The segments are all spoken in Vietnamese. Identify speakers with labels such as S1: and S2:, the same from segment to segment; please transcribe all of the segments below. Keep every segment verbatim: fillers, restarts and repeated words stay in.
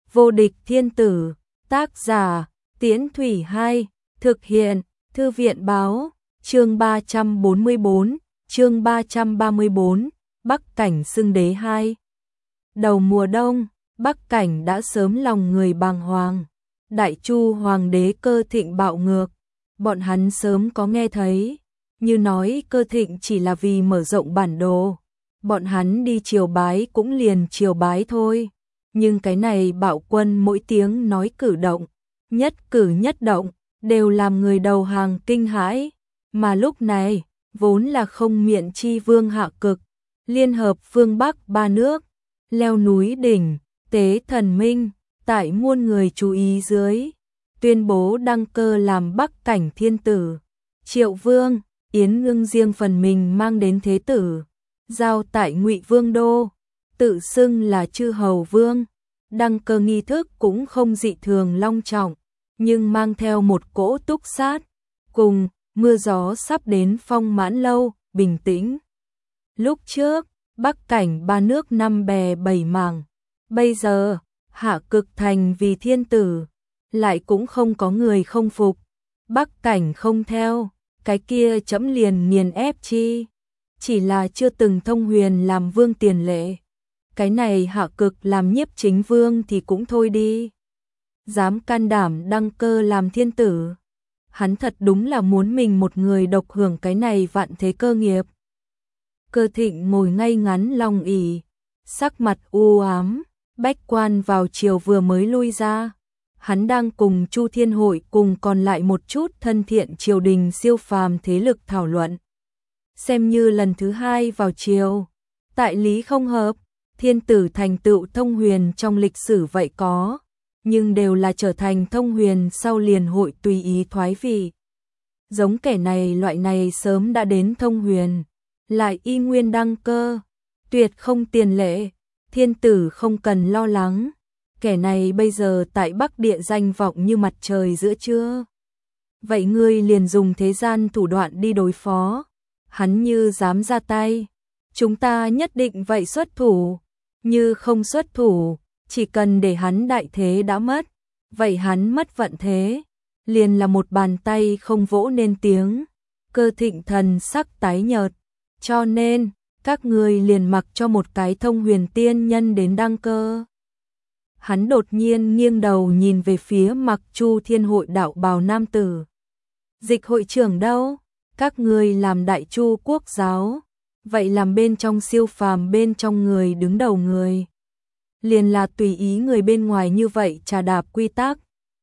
S1: Vô địch thiên tử, tác giả, Tiễn Thủy hai, thực hiện, Thư viện báo, chương ba trăm bốn mươi tư, chương ba trăm ba mươi tư, Bắc Cảnh xưng đế hai. Đầu mùa đông, Bắc Cảnh đã sớm lòng người bàng hoàng. Đại Chu hoàng đế Cơ Thịnh bạo ngược, bọn hắn sớm có nghe thấy, như nói Cơ Thịnh chỉ là vì mở rộng bản đồ, bọn hắn đi triều bái cũng liền triều bái thôi. Nhưng cái này bạo quân mỗi tiếng nói cử động, nhất cử nhất động, đều làm người đầu hàng kinh hãi. Mà lúc này, vốn là không miện chi vương hạ cực, liên hợp phương Bắc ba nước, leo núi đỉnh, tế thần minh, tại muôn người chú ý dưới, tuyên bố đăng cơ làm Bắc Cảnh thiên tử. Triệu Vương, Yến Ngưng riêng phần mình mang đến thế tử, giao tại Ngụy Vương đô, tự xưng là chư hầu vương. Đăng cơ nghi thức cũng không dị thường long trọng, nhưng mang theo một cỗ túc sát, cùng mưa gió sắp đến phong mãn lâu, bình tĩnh. Lúc trước, Bắc Cảnh ba nước năm bè bảy mảng, bây giờ, hạ cực thành vì thiên tử, lại cũng không có người không phục. Bắc Cảnh không theo, cái kia chẫm liền nghiền ép chi, chỉ là chưa từng thông huyền làm vương tiền lệ. Cái này hạ cực làm nhiếp chính vương thì cũng thôi đi, dám can đảm đăng cơ làm thiên tử, hắn thật đúng là muốn mình một người độc hưởng cái này vạn thế cơ nghiệp. Cơ Thịnh ngồi ngay ngắn long ỷ, sắc mặt u ám. Bách quan vào triều vừa mới lui ra, hắn đang cùng Chu Thiên Hội cùng còn lại một chút thân thiện triều đình siêu phàm thế lực thảo luận. Xem như lần thứ hai vào triều, tại lý không hợp, thiên tử thành tựu thông huyền trong lịch sử vậy có, nhưng đều là trở thành thông huyền sau liền hội tùy ý thoái vị. Giống kẻ này loại này sớm đã đến thông huyền, lại y nguyên đăng cơ, tuyệt không tiền lệ. Thiên tử không cần lo lắng, kẻ này bây giờ tại Bắc Địa danh vọng như mặt trời giữa trưa. Vậy ngươi liền dùng thế gian thủ đoạn đi đối phó, hắn như dám ra tay, chúng ta nhất định vậy xuất thủ, như không xuất thủ, chỉ cần để hắn đại thế đã mất, vậy hắn mất vận thế, liền là một bàn tay không vỗ nên tiếng. Cơ Thịnh thần sắc tái nhợt, cho nên các ngươi liền mặc cho một cái thông huyền tiên nhân đến đăng cơ. Hắn đột nhiên nghiêng đầu nhìn về phía mặc Chu Thiên Hội đạo bào nam tử. Dịch hội trưởng đâu? Các ngươi làm Đại Chu quốc giáo, vậy làm bên trong siêu phàm bên trong người đứng đầu người. Liền là tùy ý người bên ngoài như vậy trà đạp quy tắc.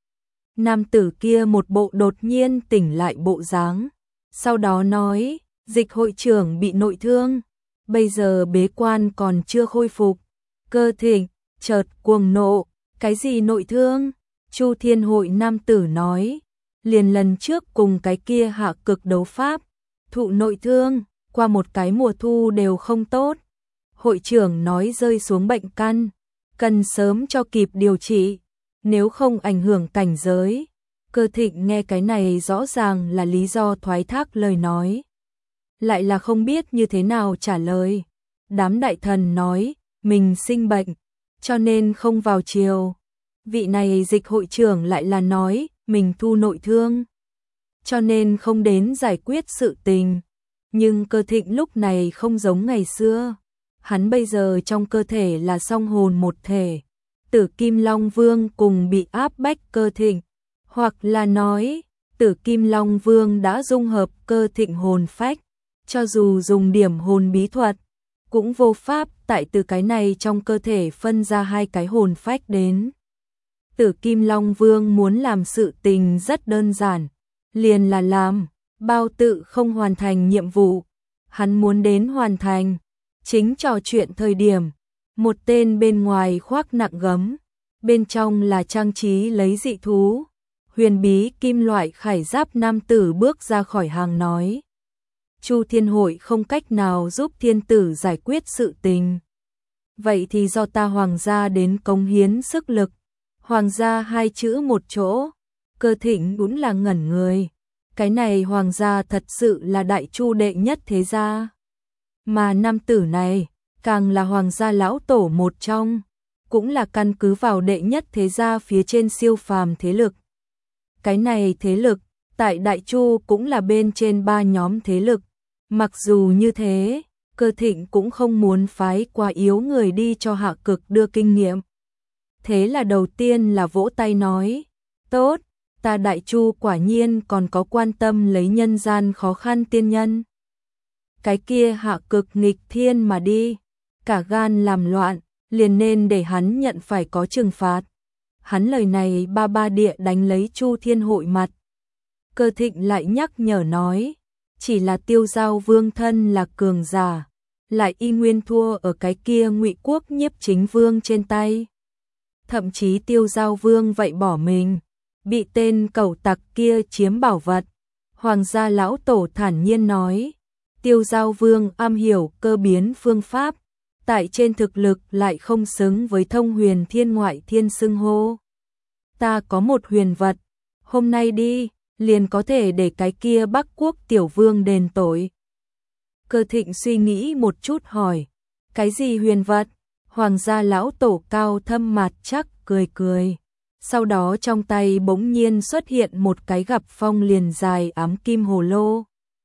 S1: Nam tử kia một bộ đột nhiên tỉnh lại bộ dáng, sau đó nói, dịch hội trưởng bị nội thương, bây giờ bế quan còn chưa khôi phục. Cơ Thịnh chợt cuồng nộ, cái gì nội thương? Chu Thiên Hội nam tử nói, liền lần trước cùng cái kia hạ cực đấu pháp, thụ nội thương, qua một cái mùa thu đều không tốt. Hội trưởng nói rơi xuống bệnh căn, cần sớm cho kịp điều trị, nếu không ảnh hưởng cảnh giới. Cơ Thịnh nghe cái này rõ ràng là lý do thoái thác lời nói, lại là không biết như thế nào trả lời. Đám đại thần nói, mình sinh bệnh, cho nên không vào triều. Vị này dịch hội trưởng lại là nói, mình thu nội thương, cho nên không đến giải quyết sự tình. Nhưng Cơ Thịnh lúc này không giống ngày xưa, hắn bây giờ trong cơ thể là song hồn một thể. Tử Kim Long Vương cùng bị áp bách Cơ Thịnh, hoặc là nói, Tử Kim Long Vương đã dung hợp Cơ Thịnh hồn phách, cho dù dùng điểm hồn bí thuật, cũng vô pháp tại từ cái này trong cơ thể phân ra hai cái hồn phách đến. Tử Kim Long Vương muốn làm sự tình rất đơn giản, liền là làm, bao tự không hoàn thành nhiệm vụ, hắn muốn đến hoàn thành. Chính trò chuyện thời điểm, một tên bên ngoài khoác nặng gấm, bên trong là trang trí lấy dị thú, huyền bí kim loại khải giáp nam tử bước ra khỏi hàng nói, Chu Thiên Hội không cách nào giúp thiên tử giải quyết sự tình. Vậy thì do ta hoàng gia đến cống hiến sức lực. Hoàng gia hai chữ một chỗ, Cơ Thịnh cũng là ngẩn người. Cái này hoàng gia thật sự là Đại Chu đệ nhất thế gia. Mà nam tử này, càng là hoàng gia lão tổ một trong. cũng là căn cứ vào đệ nhất thế gia phía trên siêu phàm thế lực. Cái này thế lực, tại Đại Chu cũng là bên trên ba nhóm thế lực. Mặc dù như thế, Cơ Thịnh cũng không muốn phái quá yếu người đi cho Hạ Cực đưa kinh nghiệm. Thế là đầu tiên là vỗ tay nói, tốt, ta Đại Chu quả nhiên còn có quan tâm lấy nhân gian khó khăn tiên nhân. Cái kia Hạ Cực nghịch thiên mà đi, cả gan làm loạn, liền nên để hắn nhận phải có trừng phạt. Hắn lời này ba ba địa đánh lấy Chu Thiên Hội mặt. Cơ Thịnh lại nhắc nhở nói, chỉ là Tiêu Giao Vương thân là cường giả, lại y nguyên thua ở cái kia Ngụy Quốc Nhiếp Chính Vương trên tay. Thậm chí Tiêu Giao Vương vậy bỏ mình, bị tên cẩu tặc kia chiếm bảo vật. Hoàng gia lão tổ thản nhiên nói, Tiêu Giao Vương am hiểu cơ biến phương pháp, tại trên thực lực lại không xứng với Thông Huyền Thiên ngoại thiên xưng hô. Ta có một huyền vật, hôm nay đi, liền có thể để cái kia Bắc Quốc tiểu vương đền tội. Cơ Thịnh suy nghĩ một chút hỏi, cái gì huyền vật? Hoàng gia lão tổ cao thâm mặt chắc cười cười. Sau đó trong tay bỗng nhiên xuất hiện một cái gặp phong liền dài ám kim hồ lô.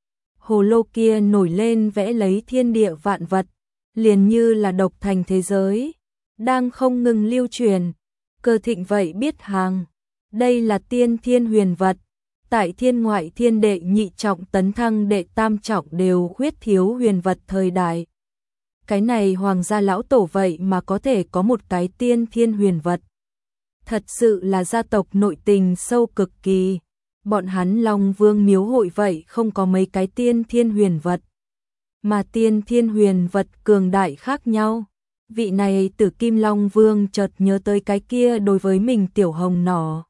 S1: Hồ lô kia nổi lên vẽ lấy thiên địa vạn vật, liền như là độc thành thế giới, đang không ngừng lưu truyền. Cơ Thịnh vậy biết hàng, đây là tiên thiên huyền vật, tại thiên ngoại thiên đệ nhị trọng tấn thăng đệ tam trọng đều khuyết thiếu huyền vật thời đại. Cái này hoàng gia lão tổ vậy mà có thể có một cái tiên thiên huyền vật. Thật sự là gia tộc nội tình sâu cực kỳ, bọn hắn Long Vương miếu hội vậy không có mấy cái tiên thiên huyền vật. Mà tiên thiên huyền vật cường đại khác nhau. Vị này Tử Kim Long Vương chợt nhớ tới cái kia đối với mình tiểu hồng nỏ.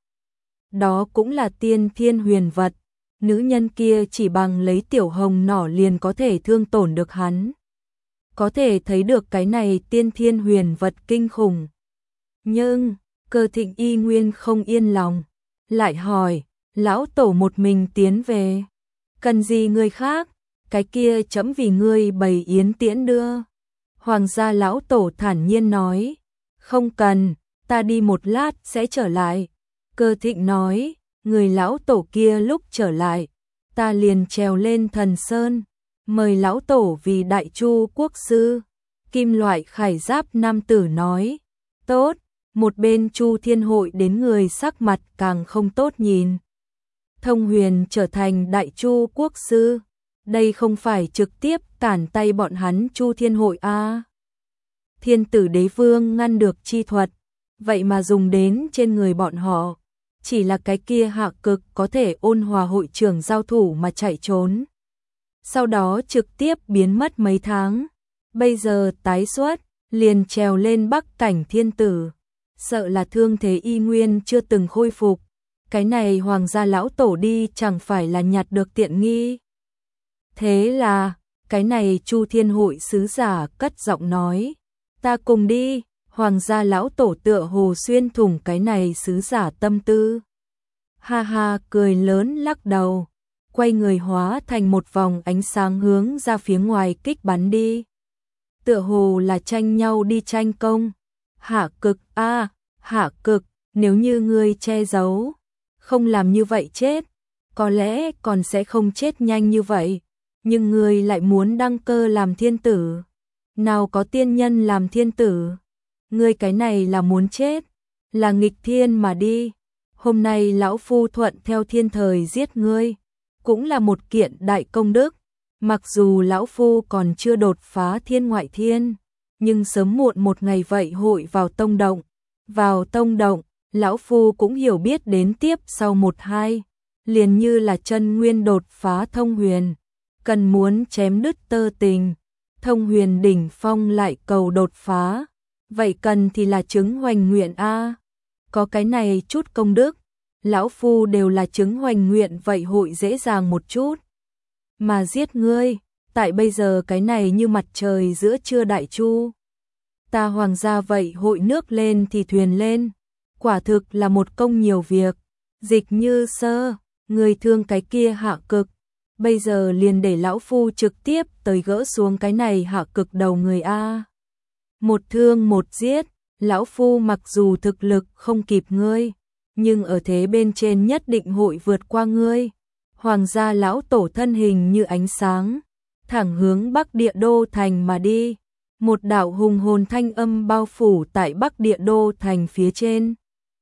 S1: Đó cũng là tiên thiên huyền vật, nữ nhân kia chỉ bằng lấy tiểu hồng nỏ liền có thể thương tổn được hắn. Có thể thấy được cái này tiên thiên huyền vật kinh khủng. Nhưng, Cơ Thịnh y nguyên không yên lòng, lại hỏi, lão tổ một mình tiến về, cần gì người khác, cái kia chấm vì ngươi bày yến tiễn đưa. Hoàng gia lão tổ thản nhiên nói, không cần, ta đi một lát sẽ trở lại. Cơ Thịnh nói, người lão tổ kia lúc trở lại, ta liền trèo lên thần sơn, mời lão tổ vì Đại Chu quốc sư. Kim loại khải giáp nam tử nói, tốt, một bên Chu Thiên Hội đến người sắc mặt càng không tốt nhìn. Thông Huyền trở thành Đại Chu quốc sư, đây không phải trực tiếp cản tay bọn hắn Chu Thiên Hội a. À. Thiên tử đế vương ngăn được chi thuật, vậy mà dùng đến trên người bọn họ, chỉ là cái kia Hạ Cực có thể ôn hòa hội trưởng giao thủ mà chạy trốn. Sau đó trực tiếp biến mất mấy tháng, bây giờ tái xuất, liền trèo lên Bắc cảnh thiên tử, sợ là thương thế y nguyên chưa từng khôi phục. Cái này hoàng gia lão tổ đi chẳng phải là nhặt được tiện nghi. Thế là, cái này Chu Thiên Hội sứ giả cất giọng nói, ta cùng đi. Hoàng gia lão tổ tựa hồ xuyên thủng cái này sứ giả tâm tư. Ha ha cười lớn lắc đầu, quay người hóa thành một vòng ánh sáng hướng ra phía ngoài kích bắn đi. Tựa hồ là tranh nhau đi tranh công. Hạ Cực a, à, Hạ Cực, nếu như ngươi che giấu, không làm như vậy chết, có lẽ còn sẽ không chết nhanh như vậy, nhưng ngươi lại muốn đăng cơ làm thiên tử. Nào có tiên nhân làm thiên tử? Ngươi cái này là muốn chết, là nghịch thiên mà đi. Hôm nay lão phu thuận theo thiên thời giết ngươi, cũng là một kiện đại công đức. Mặc dù lão phu còn chưa đột phá thiên ngoại thiên, nhưng sớm muộn một ngày vậy hội vào tông động. Vào tông động, lão phu cũng hiểu biết đến tiếp sau một hai, liền như là chân nguyên đột phá thông huyền, cần muốn chém đứt tơ tình, thông huyền đỉnh phong lại cầu đột phá. Vậy cần thì là chứng hoành nguyện a. À. Có cái này chút công đức, lão phu đều là chứng hoành nguyện vậy hội dễ dàng một chút. Mà giết ngươi, tại bây giờ cái này như mặt trời giữa trưa Đại Chu. Ta hoàng gia vậy hội nước lên thì thuyền lên, quả thực là một công nhiều việc. Dịch Như Sơ, người thương cái kia Hạ Cực, bây giờ liền để lão phu trực tiếp tới gỡ xuống cái này Hạ Cực đầu người a. À. Một thương một giết, lão phu mặc dù thực lực không kịp ngươi, nhưng ở thế bên trên nhất định hội vượt qua ngươi. Hoàng gia lão tổ thân hình như ánh sáng, thẳng hướng Bắc Địa Đô thành mà đi. Một đạo hùng hồn thanh âm bao phủ tại Bắc Địa Đô thành phía trên.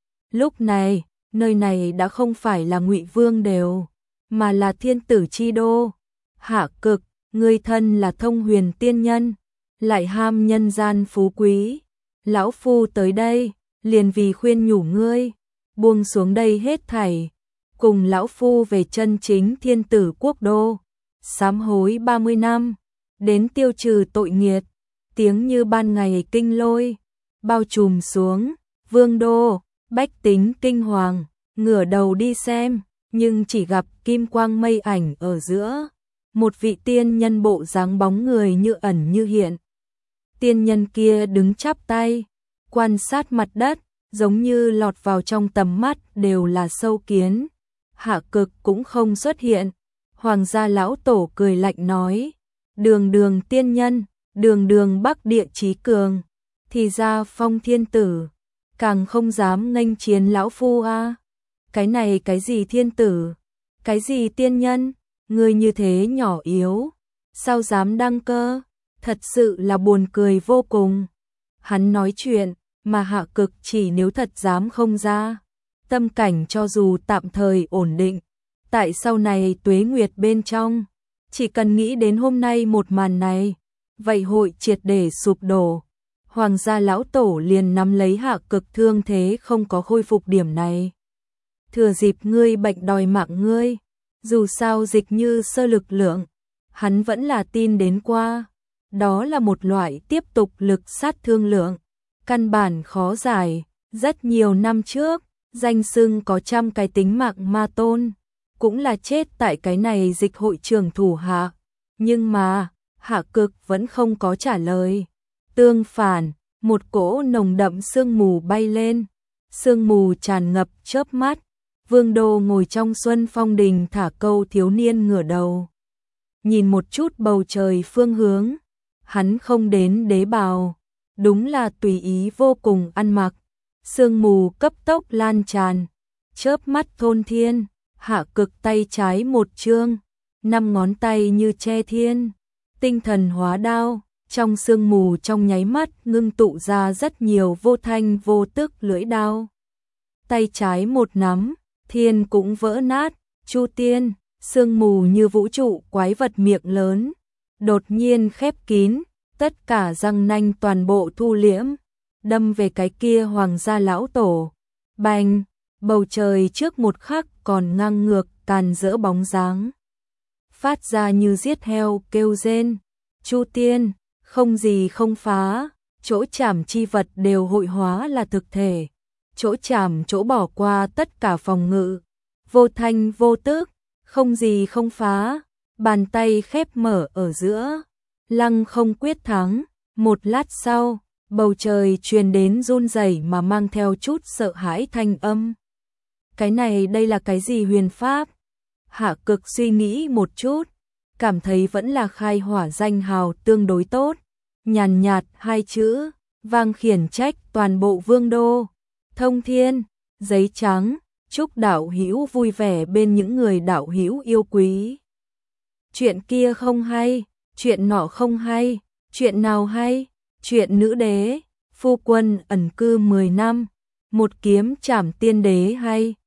S1: Lúc này, nơi này đã không phải là Ngụy Vương đều, mà là Thiên Tử chi đô. Hạ Cực, ngươi thân là Thông Huyền tiên nhân, lại ham nhân gian phú quý, lão phu tới đây liền vì khuyên nhủ ngươi, buông xuống đây hết thảy, cùng lão phu về chân chính Thiên Tử quốc đô, sám hối ba mươi năm, đến tiêu trừ tội nghiệt. Tiếng như ban ngày kinh lôi bao trùm xuống vương đô, bách tính kinh hoàng, ngửa đầu đi xem, nhưng chỉ gặp kim quang mây ảnh ở giữa, một vị tiên nhân bộ dáng bóng người như ẩn như hiện. Tiên nhân kia đứng chắp tay, quan sát mặt đất, giống như lọt vào trong tầm mắt đều là sâu kiến. Hạ Cực cũng không xuất hiện. Hoàng gia lão tổ cười lạnh nói, đường đường tiên nhân, đường đường Bắc Địa chí cường, thì ra Phong Thiên Tử càng không dám nghênh chiến lão phu a. À. Cái này cái gì thiên tử, cái gì tiên nhân, người như thế nhỏ yếu, sao dám đăng cơ, thật sự là buồn cười vô cùng. Hắn nói chuyện, mà Hạ Cực chỉ nếu thật dám không ra, tâm cảnh cho dù tạm thời ổn định, tại sau này tuế nguyệt bên trong, chỉ cần nghĩ đến hôm nay một màn này, vậy hội triệt để sụp đổ. Hoàng gia lão tổ liền nắm lấy Hạ Cực thương thế không có khôi phục điểm này. Thừa dịp ngươi bệnh đòi mạng ngươi, dù sao dịch như sơ lực lượng, hắn vẫn là tin đến qua. Đó là một loại tiếp tục lực sát thương lượng, căn bản khó giải. Rất nhiều năm trước, danh xưng có trăm cái tính mạng ma tôn, cũng là chết tại cái này dịch hội trưởng thủ hạ. Nhưng mà, Hạ Cực vẫn không có trả lời. Tương phản, một cỗ nồng đậm sương mù bay lên, sương mù tràn ngập chớp mắt. Vương đô ngồi trong Xuân Phong đình thả câu thiếu niên ngửa đầu, nhìn một chút bầu trời phương hướng. Hắn không đến đế bào, đúng là tùy ý vô cùng ăn mặc. Sương mù cấp tốc lan tràn, chớp mắt thôn thiên. Hạ Cực tay trái một chương, năm ngón tay như che thiên, tinh thần hóa đao, trong sương mù trong nháy mắt ngưng tụ ra rất nhiều vô thanh vô tức lưỡi đao. Tay trái một nắm, thiên cũng vỡ nát. Chu tiên, sương mù như vũ trụ quái vật miệng lớn, đột nhiên khép kín, tất cả răng nanh toàn bộ thu liễm, đâm về cái kia hoàng gia lão tổ. Bành, bầu trời trước một khắc còn ngang ngược càn rỡ bóng dáng, phát ra như giết heo kêu rên. Chu tiên, không gì không phá, chỗ chạm chi vật đều hội hóa là thực thể, chỗ chạm chỗ bỏ qua tất cả phòng ngự, vô thanh vô tức, không gì không phá. Bàn tay khép mở ở giữa, lăng không quyết thắng. Một lát sau, bầu trời truyền đến run rẩy mà mang theo chút sợ hãi thanh âm. Cái này đây là cái gì huyền pháp? Hạ Cực suy nghĩ một chút, cảm thấy vẫn là khai hỏa danh hào tương đối tốt. Nhàn nhạt hai chữ, vang khiển trách toàn bộ vương đô. Thông thiên, giấy trắng, chúc đạo hữu vui vẻ bên những người đạo hữu yêu quý. Chuyện kia không hay, chuyện nọ không hay, chuyện nào hay? Chuyện nữ đế, phu quân ẩn cư mười năm, một kiếm trảm tiên đế hay.